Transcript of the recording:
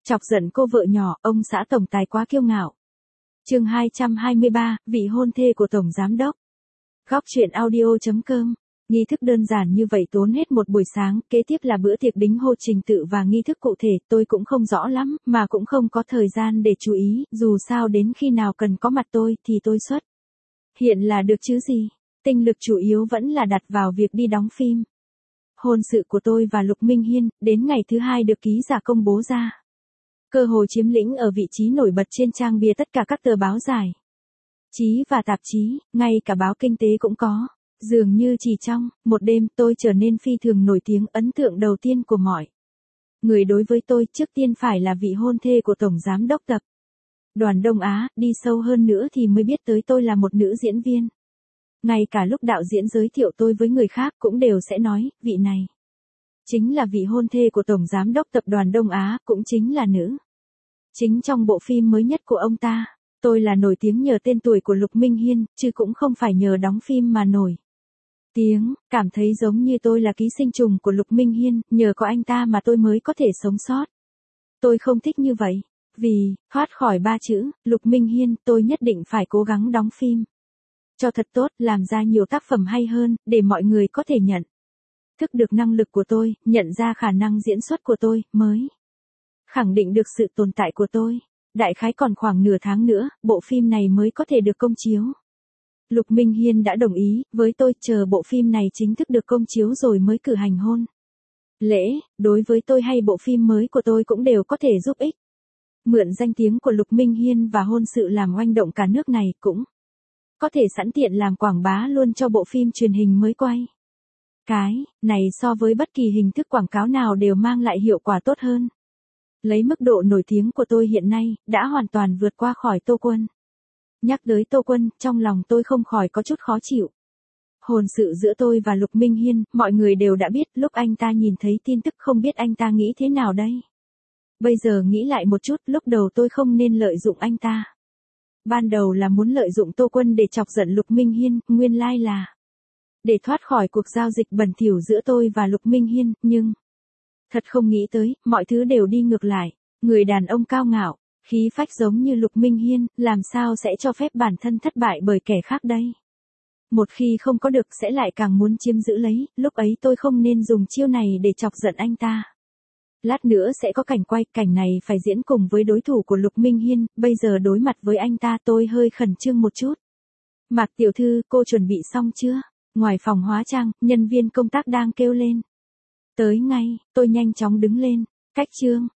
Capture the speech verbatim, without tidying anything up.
Chọc giận cô vợ nhỏ, ông xã tổng tài quá kiêu ngạo. Chương hai trăm hai mươi ba, vị hôn thê của tổng giám đốc. Góc truyện audio chấm com. Nghi thức đơn giản như vậy tốn hết một buổi sáng, kế tiếp là bữa tiệc đính hôn trình tự và nghi thức cụ thể, tôi cũng không rõ lắm, mà cũng không có thời gian để chú ý, dù sao đến khi nào cần có mặt tôi thì tôi xuất hiện là được chứ gì. Tinh lực chủ yếu vẫn là đặt vào việc đi đóng phim. Hôn sự của tôi và Lục Minh Hiên, đến ngày thứ hai được ký giả công bố ra. Cơ hội chiếm lĩnh ở vị trí nổi bật trên trang bìa tất cả các tờ báo giải trí và tạp chí, ngay cả báo kinh tế cũng có. Dường như chỉ trong một đêm tôi trở nên phi thường nổi tiếng, ấn tượng đầu tiên của mọi người đối với tôi trước tiên phải là vị hôn thê của Tổng Giám đốc Tập đoàn Đông Á, đi sâu hơn nữa thì mới biết tới tôi là một nữ diễn viên. Ngay cả lúc đạo diễn giới thiệu tôi với người khác cũng đều sẽ nói, vị này chính là vị hôn thê của Tổng Giám đốc Tập đoàn Đông Á, cũng chính là nữ chính trong bộ phim mới nhất của ông ta. Tôi là nổi tiếng nhờ tên tuổi của Lục Minh Hiên, chứ cũng không phải nhờ đóng phim mà nổi tiếng, cảm thấy giống như tôi là ký sinh trùng của Lục Minh Hiên, nhờ có anh ta mà tôi mới có thể sống sót. Tôi không thích như vậy, vì, thoát khỏi ba chữ, Lục Minh Hiên, tôi nhất định phải cố gắng đóng phim cho thật tốt, làm ra nhiều tác phẩm hay hơn, để mọi người có thể nhận thức được năng lực của tôi, nhận ra khả năng diễn xuất của tôi, mới khẳng định được sự tồn tại của tôi. Đại khái còn khoảng nửa tháng nữa, bộ phim này mới có thể được công chiếu. Lục Minh Hiên đã đồng ý với tôi, chờ bộ phim này chính thức được công chiếu rồi mới cử hành hôn lễ. Đối với tôi hay bộ phim mới của tôi cũng đều có thể giúp ích. Mượn danh tiếng của Lục Minh Hiên và hôn sự làm oanh động cả nước này, cũng có thể sẵn tiện làm quảng bá luôn cho bộ phim truyền hình mới quay. Cái này so với bất kỳ hình thức quảng cáo nào đều mang lại hiệu quả tốt hơn. Lấy mức độ nổi tiếng của tôi hiện nay, đã hoàn toàn vượt qua khỏi Tô Quân. Nhắc tới Tô Quân, trong lòng tôi không khỏi có chút khó chịu. Hôn sự giữa tôi và Lục Minh Hiên, mọi người đều đã biết, lúc anh ta nhìn thấy tin tức không biết anh ta nghĩ thế nào đây. Bây giờ nghĩ lại một chút, lúc đầu tôi không nên lợi dụng anh ta. Ban đầu là muốn lợi dụng Tô Quân để chọc giận Lục Minh Hiên, nguyên lai là để thoát khỏi cuộc giao dịch bẩn thỉu giữa tôi và Lục Minh Hiên, nhưng thật không nghĩ tới, mọi thứ đều đi ngược lại. Người đàn ông cao ngạo, khí phách giống như Lục Minh Hiên, làm sao sẽ cho phép bản thân thất bại bởi kẻ khác đây? Một khi không có được sẽ lại càng muốn chiếm giữ lấy, lúc ấy tôi không nên dùng chiêu này để chọc giận anh ta. Lát nữa sẽ có cảnh quay, cảnh này phải diễn cùng với đối thủ của Lục Minh Hiên, bây giờ đối mặt với anh ta tôi hơi khẩn trương một chút. Mạc tiểu thư, cô chuẩn bị xong chưa? Ngoài phòng hóa trang, nhân viên công tác đang kêu lên. Tới ngay, tôi nhanh chóng đứng lên. Cách chương